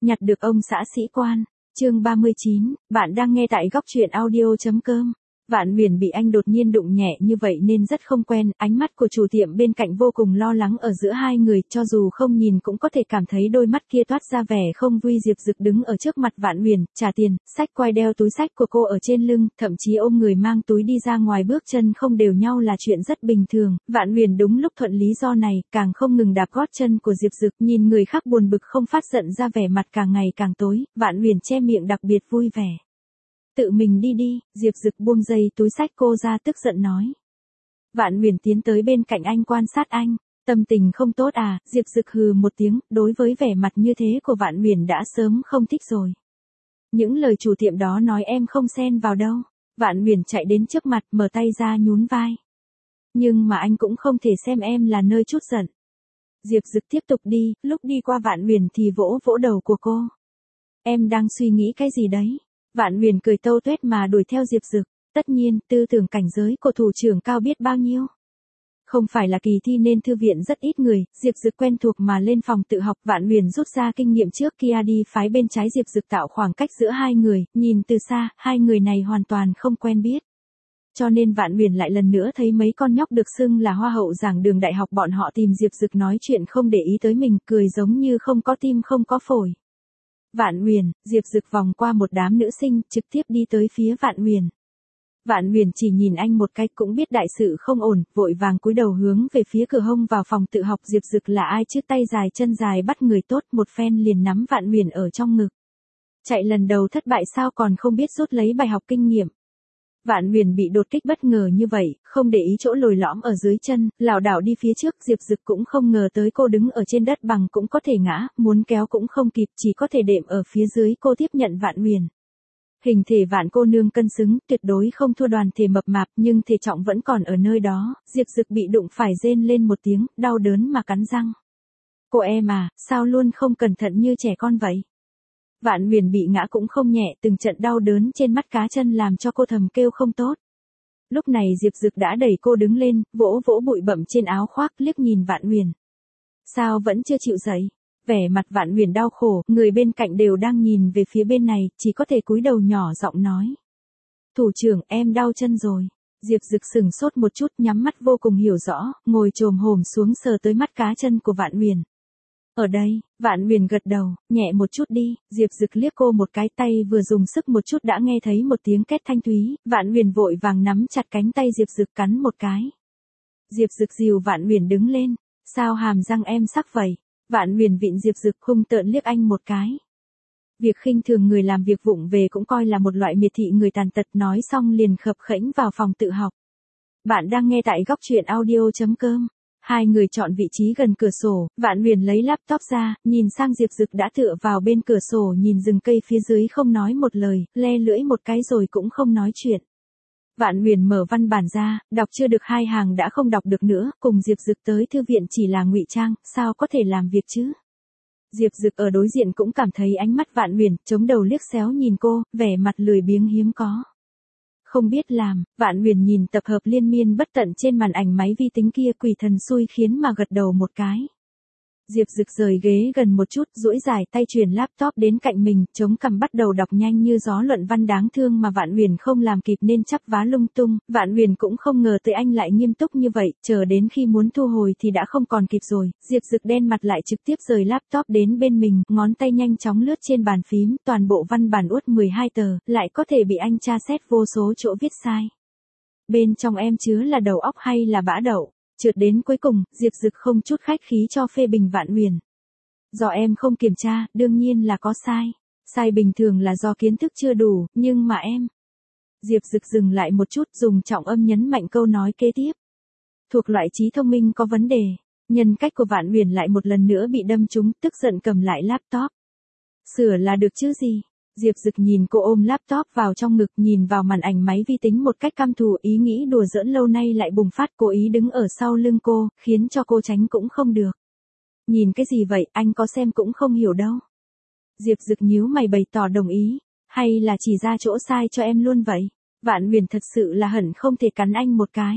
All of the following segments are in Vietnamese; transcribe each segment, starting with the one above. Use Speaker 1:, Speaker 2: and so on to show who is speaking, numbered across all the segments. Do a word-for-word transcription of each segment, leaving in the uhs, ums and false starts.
Speaker 1: Nhặt được ông xã sĩ quan. Chương ba mươi chín, bạn đang nghe tại góc truyện audio chấm com. Vạn Huyền bị anh đột nhiên đụng nhẹ như vậy nên rất không quen, ánh mắt của chủ tiệm bên cạnh vô cùng lo lắng ở giữa hai người, cho dù không nhìn cũng có thể cảm thấy đôi mắt kia toát ra vẻ không vui. Diệp Dực đứng ở trước mặt Vạn Huyền, trả tiền, xách quai đeo túi xách của cô ở trên lưng, thậm chí ôm người mang túi đi ra ngoài, bước chân không đều nhau là chuyện rất bình thường. Vạn Huyền đúng lúc thuận lý do này, càng không ngừng đạp gót chân của Diệp Dực, nhìn người khác buồn bực không phát giận ra, vẻ mặt càng ngày càng tối, Vạn Huyền che miệng đặc biệt vui vẻ. Tự mình đi đi, Diệp Dực buông dây túi xách cô ra, tức giận nói. Vạn Huyền tiến tới bên cạnh anh quan sát anh, tâm tình không tốt à? Diệp Dực hừ một tiếng, đối với vẻ mặt như thế của Vạn Huyền đã sớm không thích rồi. Những lời chủ tiệm đó nói em không xen vào đâu. Vạn Huyền chạy đến trước mặt, mở tay ra nhún vai. Nhưng mà anh cũng không thể xem em là nơi chút giận. Diệp Dực tiếp tục đi, lúc đi qua Vạn Huyền thì vỗ vỗ đầu của cô. Em đang suy nghĩ cái gì đấy? Vạn Huyền cười tâu tuét mà đuổi theo Diệp Dực, tất nhiên, tư tưởng cảnh giới của thủ trưởng cao biết bao nhiêu. Không phải là kỳ thi nên thư viện rất ít người, Diệp Dực quen thuộc mà lên phòng tự học. Vạn Huyền rút ra kinh nghiệm trước kia đi phái bên trái Diệp Dực tạo khoảng cách giữa hai người, nhìn từ xa, hai người này hoàn toàn không quen biết. Cho nên Vạn Huyền lại lần nữa thấy mấy con nhóc được xưng là hoa hậu giảng đường đại học bọn họ tìm Diệp Dực nói chuyện không để ý tới mình, cười giống như không có tim không có phổi. Vạn Huyền, Diệp Dực vòng qua một đám nữ sinh, trực tiếp đi tới phía Vạn Huyền. Vạn Huyền chỉ nhìn anh một cái cũng biết đại sự không ổn, vội vàng cúi đầu hướng về phía cửa hông vào phòng tự học. Diệp Dực là ai chứ, tay dài chân dài bắt người tốt, một phen liền nắm Vạn Huyền ở trong ngực. Chạy lần đầu thất bại sao còn không biết rút lấy bài học kinh nghiệm. Vạn Huyền bị đột kích bất ngờ như vậy, không để ý chỗ lồi lõm ở dưới chân, lảo đảo đi phía trước. Diệp Dực cũng không ngờ tới cô đứng ở trên đất bằng cũng có thể ngã, muốn kéo cũng không kịp, chỉ có thể đệm ở phía dưới. Cô tiếp nhận Vạn Huyền. Hình thể Vạn cô nương cân xứng, tuyệt đối không thua đoàn thể mập mạp, nhưng thể trọng vẫn còn ở nơi đó. Diệp Dực bị đụng phải rên lên một tiếng, đau đớn mà cắn răng. Cô em à, sao luôn không cẩn thận như trẻ con vậy? Vạn Huyền bị ngã cũng không nhẹ, từng trận đau đớn trên mắt cá chân làm cho cô thầm kêu không tốt. Lúc này Diệp Dực đã đẩy cô đứng lên, vỗ vỗ bụi bặm trên áo khoác, liếc nhìn Vạn Huyền. Sao vẫn chưa chịu dậy? Vẻ mặt Vạn Huyền đau khổ, người bên cạnh đều đang nhìn về phía bên này, chỉ có thể cúi đầu nhỏ giọng nói. Thủ trưởng, em đau chân rồi. Diệp Dực sừng sốt một chút, nhắm mắt vô cùng hiểu rõ, ngồi chồm hổm xuống sờ tới mắt cá chân của Vạn Huyền. Ở đây, Vạn Huyền gật đầu, nhẹ một chút đi. Diệp Dực liếc cô một cái, tay vừa dùng sức một chút đã nghe thấy một tiếng két thanh thúy. Vạn Huyền vội vàng nắm chặt cánh tay Diệp Dực cắn một cái. Diệp Dực dìu Vạn Huyền đứng lên. Sao hàm răng em sắc vậy? Vạn Huyền vịn Diệp Dực hung tợn liếc anh một cái. Việc khinh thường người làm việc vụng về cũng coi là một loại miệt thị người tàn tật, nói xong liền khập khễnh vào phòng tự học. Bạn đang nghe tại góc truyện audio chấm com. Hai người chọn vị trí gần cửa sổ, Vạn Huyền lấy laptop ra, nhìn sang Diệp Dực đã tựa vào bên cửa sổ nhìn rừng cây phía dưới không nói một lời, le lưỡi một cái rồi cũng không nói chuyện. Vạn Huyền mở văn bản ra, đọc chưa được hai hàng đã không đọc được nữa, cùng Diệp Dực tới thư viện chỉ là ngụy trang, sao có thể làm việc chứ? Diệp Dực ở đối diện cũng cảm thấy ánh mắt Vạn Huyền, chống đầu liếc xéo nhìn cô, vẻ mặt lười biếng hiếm có. Không biết làm. Vạn Huyền nhìn tập hợp liên miên bất tận trên màn ảnh máy vi tính kia, quỷ thần xui khiến mà gật đầu một cái. Diệp Dực rời ghế gần một chút, duỗi dài tay truyền laptop đến cạnh mình, chống cằm bắt đầu đọc nhanh như gió luận văn đáng thương mà Vạn Huyền không làm kịp nên chắp vá lung tung. Vạn Huyền cũng không ngờ tới anh lại nghiêm túc như vậy, chờ đến khi muốn thu hồi thì đã không còn kịp rồi. Diệp Dực đen mặt lại trực tiếp rời laptop đến bên mình, ngón tay nhanh chóng lướt trên bàn phím, toàn bộ văn bản uất mười hai tờ, lại có thể bị anh tra xét vô số chỗ viết sai. Bên trong em chứa là đầu óc hay là bã đậu? Trượt đến cuối cùng, Diệp Dực không chút khách khí cho phê bình Vạn Huyền. Do em không kiểm tra, đương nhiên là có sai. Sai bình thường là do kiến thức chưa đủ, nhưng mà em. Diệp Dực dừng lại một chút, dùng trọng âm nhấn mạnh câu nói kế tiếp. Thuộc loại trí thông minh có vấn đề. Nhân cách của Vạn Huyền lại một lần nữa bị đâm trúng, tức giận cầm lại laptop. Sửa là được chứ gì? Diệp Dực nhìn cô ôm laptop vào trong ngực, nhìn vào màn ảnh máy vi tính một cách căm thù, ý nghĩ đùa giỡn lâu nay lại bùng phát, cố ý đứng ở sau lưng cô, khiến cho cô tránh cũng không được. Nhìn cái gì vậy, anh có xem cũng không hiểu đâu. Diệp Dực nhíu mày bày tỏ đồng ý, hay là chỉ ra chỗ sai cho em luôn vậy? Vạn Huyền thật sự là hận không thể cắn anh một cái.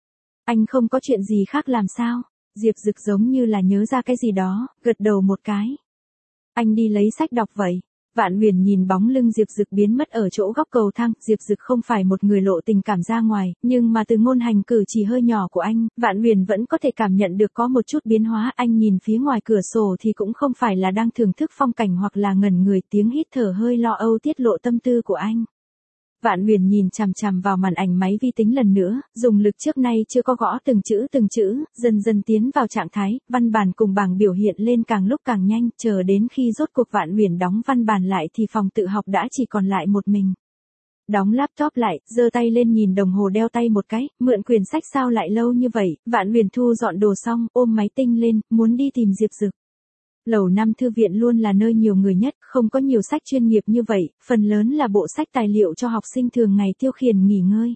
Speaker 1: Anh không có chuyện gì khác làm sao? Diệp Dực giống như là nhớ ra cái gì đó, gật đầu một cái. Anh đi lấy sách đọc vậy. Vạn Huyền nhìn bóng lưng Diệp Dực biến mất ở chỗ góc cầu thang, Diệp Dực không phải một người lộ tình cảm ra ngoài, nhưng mà từ ngôn hành cử chỉ hơi nhỏ của anh, Vạn Huyền vẫn có thể cảm nhận được có một chút biến hóa. Anh nhìn phía ngoài cửa sổ thì cũng không phải là đang thưởng thức phong cảnh hoặc là ngẩn người, tiếng hít thở hơi lo âu tiết lộ tâm tư của anh. Vạn Huyền nhìn chằm chằm vào màn ảnh máy vi tính lần nữa, dùng lực trước nay chưa có gõ từng chữ từng chữ, dần dần tiến vào trạng thái, văn bản cùng bảng biểu hiện lên càng lúc càng nhanh, chờ đến khi rốt cuộc Vạn Huyền đóng văn bản lại thì phòng tự học đã chỉ còn lại một mình. Đóng laptop lại, giơ tay lên nhìn đồng hồ đeo tay một cái, mượn quyển sách sao lại lâu như vậy, Vạn Huyền thu dọn đồ xong, ôm máy tinh lên, muốn đi tìm Diệp Dực. Lầu năm thư viện luôn là nơi nhiều người nhất, không có nhiều sách chuyên nghiệp như vậy, phần lớn là bộ sách tài liệu cho học sinh thường ngày tiêu khiển nghỉ ngơi.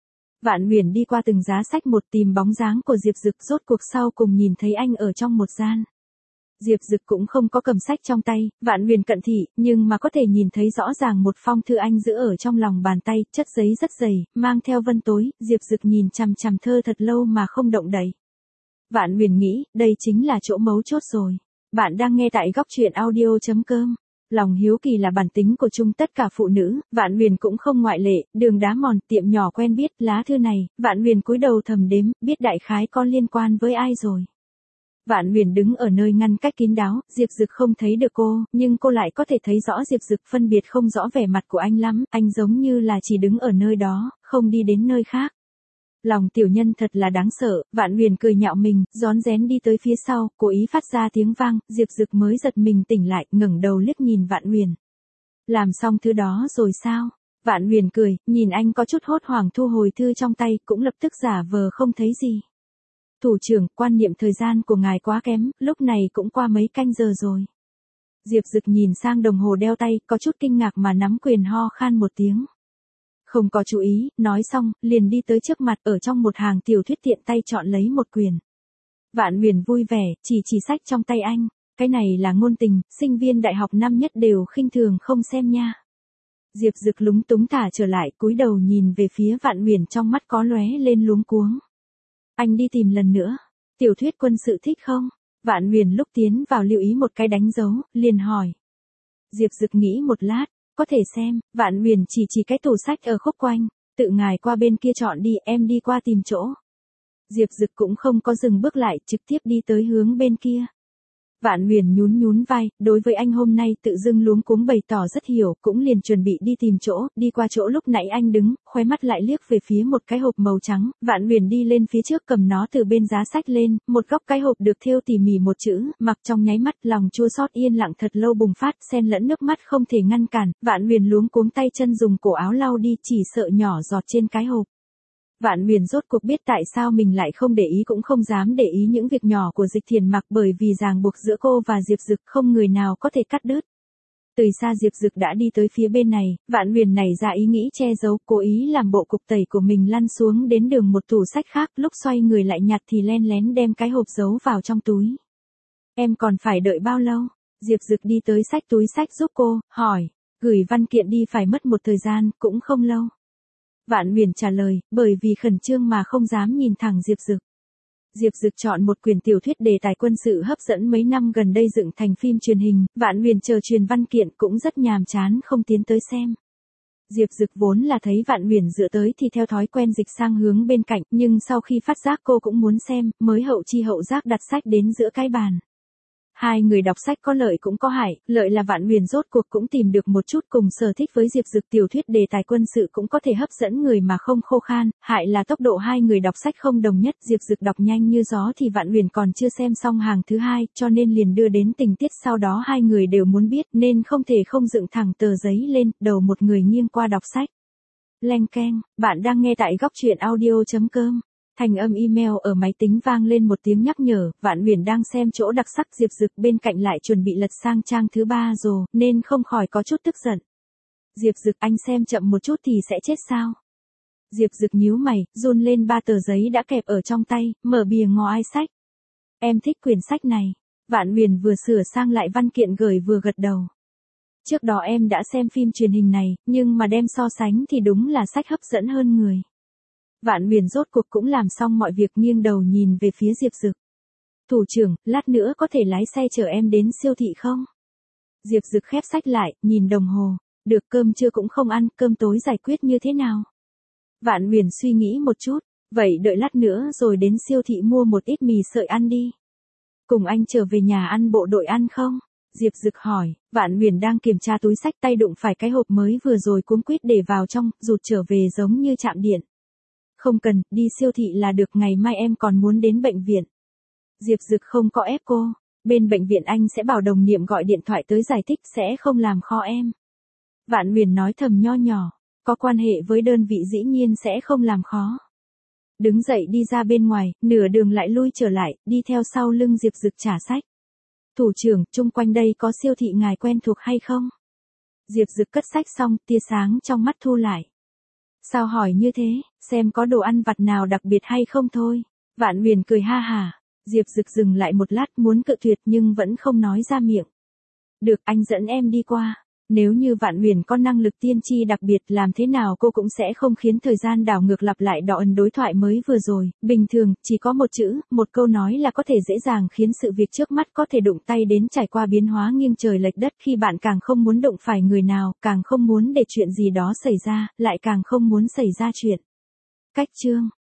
Speaker 1: Vạn Huyền đi qua từng giá sách một tìm bóng dáng của Diệp Dực, rốt cuộc sau cùng nhìn thấy anh ở trong một gian. Diệp Dực cũng không có cầm sách trong tay, Vạn Huyền cận thị, nhưng mà có thể nhìn thấy rõ ràng một phong thư anh giữ ở trong lòng bàn tay, chất giấy rất dày, mang theo vân tối, Diệp Dực nhìn chằm chằm thơ thật lâu mà không động đậy. Vạn Huyền nghĩ, đây chính là chỗ mấu chốt rồi. Bạn đang nghe tại góc truyện audio chấm com. Lòng hiếu kỳ là bản tính của chung tất cả phụ nữ, Vạn Huyền cũng không ngoại lệ, đường đá mòn, tiệm nhỏ quen biết, lá thư này, Vạn Huyền cúi đầu thầm đếm, biết đại khái có liên quan với ai rồi. Vạn Huyền đứng ở nơi ngăn cách kín đáo, Diệp Dực không thấy được cô, nhưng cô lại có thể thấy rõ Diệp Dực, phân biệt không rõ vẻ mặt của anh lắm, anh giống như là chỉ đứng ở nơi đó, không đi đến nơi khác. Lòng tiểu nhân thật là đáng sợ, Vạn Huyền cười nhạo mình, rón rén đi tới phía sau, cố ý phát ra tiếng vang, Diệp Dực mới giật mình tỉnh lại, ngẩng đầu liếc nhìn Vạn Huyền. Làm xong thứ đó rồi sao? Vạn Huyền cười, nhìn anh có chút hốt hoảng thu hồi thư trong tay, cũng lập tức giả vờ không thấy gì. Thủ trưởng, quan niệm thời gian của ngài quá kém, lúc này cũng qua mấy canh giờ rồi. Diệp Dực nhìn sang đồng hồ đeo tay, có chút kinh ngạc mà nắm quyền ho khan một tiếng. Không có chú ý, nói xong, liền đi tới trước mặt, ở trong một hàng tiểu thuyết tiện tay chọn lấy một quyển. Vạn Huyền vui vẻ, chỉ chỉ sách trong tay anh, cái này là ngôn tình, sinh viên đại học năm nhất đều khinh thường không xem nha. Diệp Dực lúng túng thả trở lại, cúi đầu nhìn về phía Vạn Huyền, trong mắt có lóe lên luống cuống. Anh đi tìm lần nữa, tiểu thuyết quân sự thích không? Vạn Huyền lúc tiến vào lưu ý một cái đánh dấu, liền hỏi. Diệp Dực nghĩ một lát. Có thể xem, Vạn Huyền chỉ chỉ cái tủ sách ở khúc quanh, tự ngài qua bên kia chọn đi, em đi qua tìm chỗ. Diệp Dực cũng không có dừng bước lại, trực tiếp đi tới hướng bên kia. Vạn Huyền nhún nhún vai, đối với anh hôm nay tự dưng luống cuống bày tỏ rất hiểu, cũng liền chuẩn bị đi tìm chỗ, đi qua chỗ lúc nãy anh đứng, khóe mắt lại liếc về phía một cái hộp màu trắng, Vạn Huyền đi lên phía trước cầm nó từ bên giá sách lên, một góc cái hộp được thêu tỉ mỉ một chữ, mặc trong nháy mắt, lòng chua xót yên lặng thật lâu bùng phát, xen lẫn nước mắt không thể ngăn cản, Vạn Huyền luống cuống tay chân dùng cổ áo lau đi, chỉ sợ nhỏ giọt trên cái hộp. Vạn Huyền rốt cuộc biết tại sao mình lại không để ý, cũng không dám để ý những việc nhỏ của Dịch Thiền Mặc, bởi vì ràng buộc giữa cô và Diệp Dực không người nào có thể cắt đứt. Từ xa Diệp Dực đã đi tới phía bên này, Vạn Huyền nảy ra ý nghĩ che giấu, cố ý làm bộ cục tẩy của mình lăn xuống đến đường một tủ sách khác, lúc xoay người lại nhặt thì len lén đem cái hộp giấu vào trong túi. Em còn phải đợi bao lâu? Diệp Dực đi tới xách túi sách giúp cô, hỏi, gửi văn kiện đi phải mất một thời gian, cũng không lâu. Vạn Huyền trả lời, bởi vì khẩn trương mà không dám nhìn thẳng Diệp Dực. Diệp Dực chọn một quyển tiểu thuyết đề tài quân sự hấp dẫn mấy năm gần đây dựng thành phim truyền hình, Vạn Huyền chờ truyền văn kiện cũng rất nhàm chán không tiến tới xem. Diệp Dực vốn là thấy Vạn Huyền dựa tới thì theo thói quen dịch sang hướng bên cạnh, nhưng sau khi phát giác cô cũng muốn xem, mới hậu chi hậu giác đặt sách đến giữa cái bàn. Hai người đọc sách có lợi cũng có hại, lợi là Vạn Huyền rốt cuộc cũng tìm được một chút cùng sở thích với Diệp Dực, tiểu thuyết đề tài quân sự cũng có thể hấp dẫn người mà không khô khan, hại là tốc độ hai người đọc sách không đồng nhất, Diệp Dực đọc nhanh như gió thì Vạn Huyền còn chưa xem xong hàng thứ hai, cho nên liền đưa đến tình tiết sau đó hai người đều muốn biết nên không thể không dựng thẳng tờ giấy lên, đầu một người nghiêng qua đọc sách. Leng keng, bạn đang nghe tại góc truyện audio chấm com. Thành âm email ở máy tính vang lên một tiếng nhắc nhở, Vạn Huyền đang xem chỗ đặc sắc, Diệp Dực bên cạnh lại chuẩn bị lật sang trang thứ ba rồi, nên không khỏi có chút tức giận. Diệp Dực, anh xem chậm một chút thì sẽ chết sao? Diệp Dực nhíu mày, run lên ba tờ giấy đã kẹp ở trong tay, mở bìa ngó ai sách. Em thích quyển sách này. Vạn Huyền vừa sửa sang lại văn kiện gửi vừa gật đầu. Trước đó em đã xem phim truyền hình này, nhưng mà đem so sánh thì đúng là sách hấp dẫn hơn người. Vạn Huyền rốt cuộc cũng làm xong mọi việc, nghiêng đầu nhìn về phía Diệp Dực. Thủ trưởng, lát nữa có thể lái xe chở em đến siêu thị không? Diệp Dực khép sách lại, nhìn đồng hồ. Được, cơm trưa cũng không ăn, cơm tối giải quyết như thế nào? Vạn Huyền suy nghĩ một chút. Vậy đợi lát nữa rồi đến siêu thị mua một ít mì sợi ăn đi. Cùng anh trở về nhà ăn bộ đội ăn không? Diệp Dực hỏi. Vạn Huyền đang kiểm tra túi sách, tay đụng phải cái hộp mới vừa rồi cuống quýt để vào trong, rụt trở về giống như chạm điện. Không cần, đi siêu thị là được, ngày mai em còn muốn đến bệnh viện. Diệp Dực không có ép cô. Bên bệnh viện anh sẽ bảo đồng nhiệm gọi điện thoại tới giải thích, sẽ không làm khó em. Vạn Huyền nói thầm nho nhỏ. Có quan hệ với đơn vị dĩ nhiên sẽ không làm khó. Đứng dậy đi ra bên ngoài, nửa đường lại lui trở lại, đi theo sau lưng Diệp Dực trả sách. Thủ trưởng, chung quanh đây có siêu thị ngài quen thuộc hay không? Diệp Dực cất sách xong, tia sáng trong mắt thu lại. Sao hỏi như thế, xem có đồ ăn vặt nào đặc biệt hay không thôi. Vạn Huyền cười ha hả. Diệp Dực dừng lại một lát muốn cự tuyệt nhưng vẫn không nói ra miệng. Được, anh dẫn em đi qua. Nếu như Vạn Huyền có năng lực tiên tri đặc biệt, làm thế nào cô cũng sẽ không khiến thời gian đảo ngược lặp lại đọ ẩn đối thoại mới vừa rồi. Bình thường, chỉ có một chữ, một câu nói là có thể dễ dàng khiến sự việc trước mắt có thể đụng tay đến, trải qua biến hóa nghiêng trời lệch đất. Khi bạn càng không muốn đụng phải người nào, càng không muốn để chuyện gì đó xảy ra, lại càng không muốn xảy ra chuyện. Cách chương